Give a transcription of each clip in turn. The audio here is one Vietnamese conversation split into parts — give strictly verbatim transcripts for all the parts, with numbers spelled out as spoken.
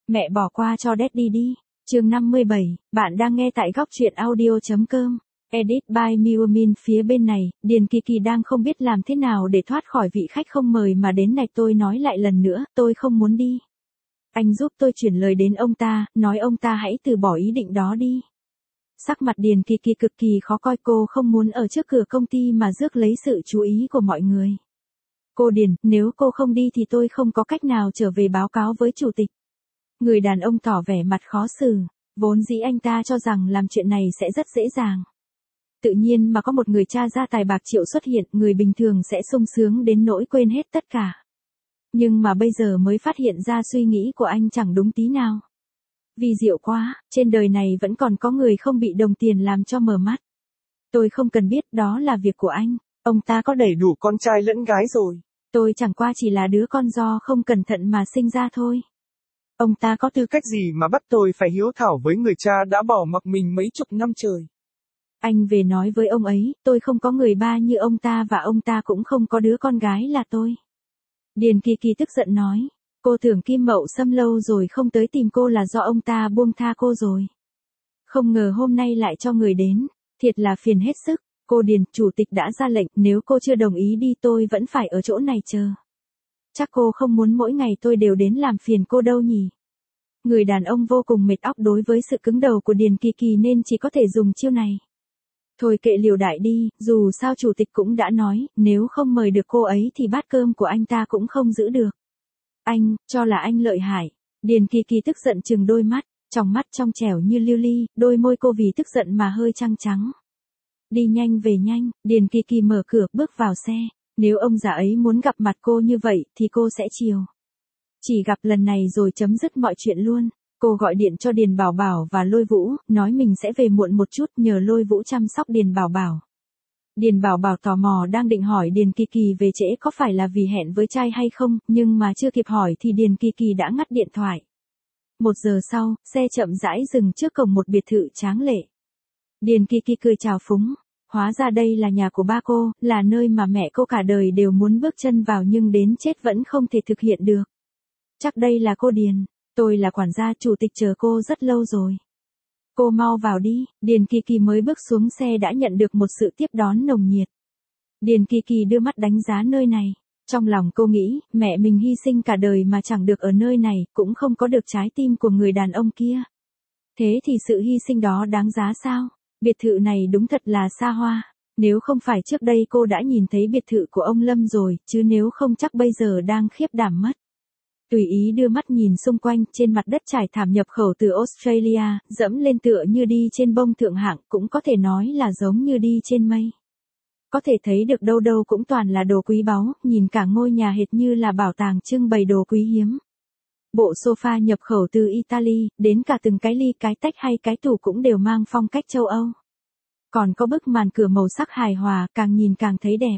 Mẹ bỏ qua cho Daddy đi. Chương năm mươi bảy, bạn đang nghe tại góc truyện audio chấm com. Edit by Miumin. Phía bên này, Điền Kỳ Kỳ đang không biết làm thế nào để thoát khỏi vị khách không mời mà đến này. Tôi nói lại lần nữa, tôi không muốn đi. Anh giúp tôi chuyển lời đến ông ta, nói ông ta hãy từ bỏ ý định đó đi. Sắc mặt Điền Kỳ Kỳ cực kỳ khó coi, cô không muốn ở trước cửa công ty mà rước lấy sự chú ý của mọi người. Cô Điền, nếu cô không đi thì tôi không có cách nào trở về báo cáo với chủ tịch. Người đàn ông tỏ vẻ mặt khó xử, vốn dĩ anh ta cho rằng làm chuyện này sẽ rất dễ dàng. Tự nhiên mà có một người cha gia tài bạc triệu xuất hiện, người bình thường sẽ sung sướng đến nỗi quên hết tất cả. Nhưng mà bây giờ mới phát hiện ra suy nghĩ của anh chẳng đúng tí nào. Vì diệu quá, trên đời này vẫn còn có người không bị đồng tiền làm cho mờ mắt. Tôi không cần biết, đó là việc của anh. Ông ta có đầy đủ con trai lẫn gái rồi. Tôi chẳng qua chỉ là đứa con do không cẩn thận mà sinh ra thôi. Ông ta có tư cách gì mà bắt tôi phải hiếu thảo với người cha đã bỏ mặc mình mấy chục năm trời. Anh về nói với ông ấy, tôi không có người ba như ông ta và ông ta cũng không có đứa con gái là tôi. Điền Kỳ Kỳ tức giận nói, cô tưởng Kim Mậu Sâm lâu rồi không tới tìm cô là do ông ta buông tha cô rồi. Không ngờ hôm nay lại cho người đến, thiệt là phiền hết sức. Cô Điền, chủ tịch đã ra lệnh, nếu cô chưa đồng ý đi tôi vẫn phải ở chỗ này chờ. Chắc cô không muốn mỗi ngày tôi đều đến làm phiền cô đâu nhỉ. Người đàn ông vô cùng mệt óc đối với sự cứng đầu của Điền Kỳ Kỳ nên chỉ có thể dùng chiêu này. Thôi kệ liều đại đi, dù sao chủ tịch cũng đã nói, nếu không mời được cô ấy thì bát cơm của anh ta cũng không giữ được. Anh, cho là anh lợi hại. Điền Kỳ Kỳ tức giận trừng đôi mắt, trong mắt trong trẻo như lưu ly, đôi môi cô vì tức giận mà hơi trăng trắng. Đi nhanh về nhanh, Điền Kỳ Kỳ mở cửa bước vào xe. Nếu ông già ấy muốn gặp mặt cô như vậy thì cô sẽ chiều. Chỉ gặp lần này rồi chấm dứt mọi chuyện luôn. Cô gọi điện cho Điền Bảo Bảo và Lôi Vũ, nói mình sẽ về muộn một chút nhờ Lôi Vũ chăm sóc Điền Bảo Bảo. Điền Bảo Bảo tò mò đang định hỏi Điền Kỳ Kỳ về trễ có phải là vì hẹn với trai hay không, nhưng mà chưa kịp hỏi thì Điền Kỳ Kỳ đã ngắt điện thoại. Một giờ sau, xe chậm rãi dừng trước cổng một biệt thự tráng lệ. Điền Kỳ Kỳ cười chào phúng. Hóa ra đây là nhà của ba cô, là nơi mà mẹ cô cả đời đều muốn bước chân vào nhưng đến chết vẫn không thể thực hiện được. Chắc đây là cô Điền, tôi là quản gia, chủ tịch chờ cô rất lâu rồi. Cô mau vào đi. Điền Kỳ Kỳ mới bước xuống xe đã nhận được một sự tiếp đón nồng nhiệt. Điền Kỳ Kỳ đưa mắt đánh giá nơi này. Trong lòng cô nghĩ, mẹ mình hy sinh cả đời mà chẳng được ở nơi này, cũng không có được trái tim của người đàn ông kia. Thế thì sự hy sinh đó đáng giá sao? Biệt thự này đúng thật là xa hoa. Nếu không phải trước đây cô đã nhìn thấy biệt thự của ông Lâm rồi, chứ nếu không chắc bây giờ đang khiếp đảm mất. Tùy ý đưa mắt nhìn xung quanh, trên mặt đất trải thảm nhập khẩu từ Australia, dẫm lên tựa như đi trên bông thượng hạng, cũng có thể nói là giống như đi trên mây. Có thể thấy được đâu đâu cũng toàn là đồ quý báu, nhìn cả ngôi nhà hệt như là bảo tàng trưng bày đồ quý hiếm. Bộ sofa nhập khẩu từ Italy, đến cả từng cái ly cái tách hay cái tủ cũng đều mang phong cách châu Âu. Còn có bức màn cửa màu sắc hài hòa, càng nhìn càng thấy đẹp.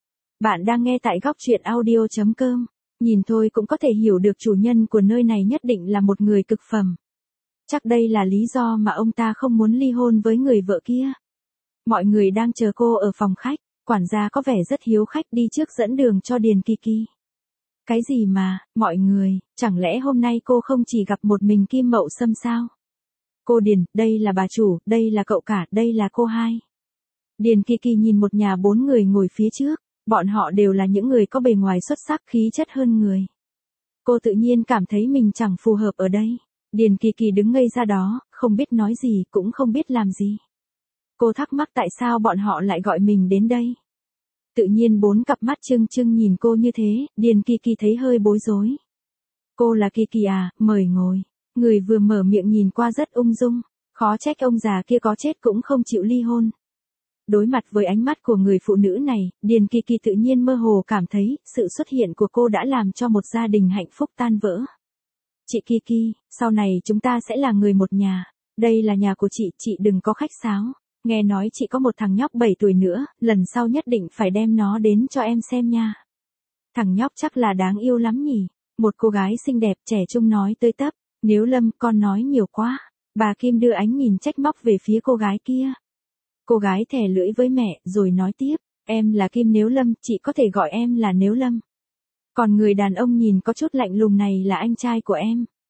Bạn đang nghe tại góc truyện audio chấm com. Nhìn thôi cũng có thể hiểu được chủ nhân của nơi này nhất định là một người cực phẩm. Chắc đây là lý do mà ông ta không muốn ly hôn với người vợ kia. Mọi người đang chờ cô ở phòng khách, quản gia có vẻ rất hiếu khách đi trước dẫn đường cho Điền Kỳ Kỳ. Cái gì mà, mọi người, chẳng lẽ hôm nay cô không chỉ gặp một mình Kim Mậu Sâm sao? Cô Điền, đây là bà chủ, đây là cậu cả, đây là cô hai. Điền Kỳ Kỳ nhìn một nhà bốn người ngồi phía trước, bọn họ đều là những người có bề ngoài xuất sắc, khí chất hơn người. Cô tự nhiên cảm thấy mình chẳng phù hợp ở đây. Điền Kỳ Kỳ đứng ngây ra đó, không biết nói gì, cũng không biết làm gì. Cô thắc mắc tại sao bọn họ lại gọi mình đến đây. Tự nhiên bốn cặp mắt trưng trưng nhìn cô như thế, Điền Kỳ Kỳ thấy hơi bối rối. Cô là Kỳ Kỳ à, mời ngồi. Người vừa mở miệng nhìn qua rất ung dung, khó trách ông già kia có chết cũng không chịu ly hôn. Đối mặt với ánh mắt của người phụ nữ này, Điền Kỳ Kỳ tự nhiên mơ hồ cảm thấy, sự xuất hiện của cô đã làm cho một gia đình hạnh phúc tan vỡ. Chị Kỳ Kỳ, sau này chúng ta sẽ là người một nhà. Đây là nhà của chị, chị đừng có khách sáo. Nghe nói chị có một thằng nhóc bảy tuổi nữa, lần sau nhất định phải đem nó đến cho em xem nha. Thằng nhóc chắc là đáng yêu lắm nhỉ. Một cô gái xinh đẹp trẻ trung nói tươi tấp, nếu Lâm con nói nhiều quá. Bà Kim đưa ánh nhìn trách móc về phía cô gái kia. Cô gái thè lưỡi với mẹ rồi nói tiếp, em là Kim Nếu Lâm, chị có thể gọi em là Nếu Lâm. Còn người đàn ông nhìn có chút lạnh lùng này là anh trai của em.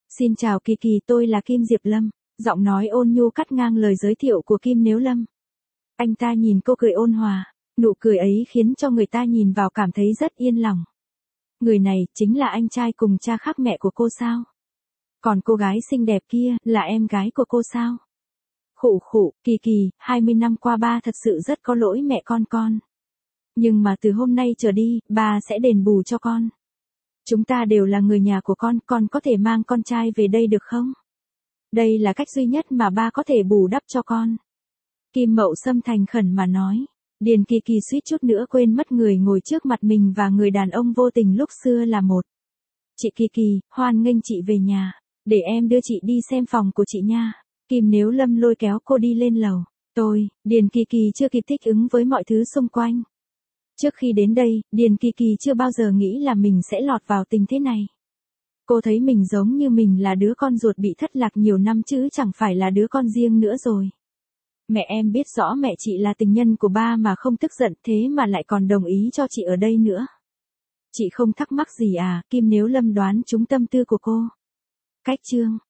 Xin chào Kỳ Kỳ, tôi là Kim Diệp Lâm. Giọng nói ôn nhu cắt ngang lời giới thiệu của Kim Nếu Lâm. Anh ta nhìn cô cười ôn hòa, nụ cười ấy khiến cho người ta nhìn vào cảm thấy rất yên lòng. Người này chính là anh trai cùng cha khác mẹ của cô sao? Còn cô gái xinh đẹp kia là em gái của cô sao? Khụ khụ, Kỳ Kỳ, hai mươi năm qua ba thật sự rất có lỗi mẹ con con. Nhưng mà từ hôm nay trở đi, ba sẽ đền bù cho con. Chúng ta đều là người nhà của con, con có thể mang con trai về đây được không? Đây là cách duy nhất mà ba có thể bù đắp cho con. Kim Mậu Sâm thành khẩn mà nói. Điền Kỳ Kỳ suýt chút nữa quên mất người ngồi trước mặt mình và người đàn ông vô tình lúc xưa là một. Chị Kỳ Kỳ, hoan nghênh chị về nhà. Để em đưa chị đi xem phòng của chị nha. Kim Nếu Lâm lôi kéo cô đi lên lầu. Tôi, Điền Kỳ Kỳ chưa kịp thích ứng với mọi thứ xung quanh. Trước khi đến đây, Điền Kỳ Kỳ chưa bao giờ nghĩ là mình sẽ lọt vào tình thế này. Cô thấy mình giống như mình là đứa con ruột bị thất lạc nhiều năm chứ chẳng phải là đứa con riêng nữa rồi. Mẹ em biết rõ mẹ chị là tình nhân của ba mà không tức giận thế mà lại còn đồng ý cho chị ở đây nữa. Chị không thắc mắc gì à? Kim Nếu Lâm đoán trúng tâm tư của cô. Cách chương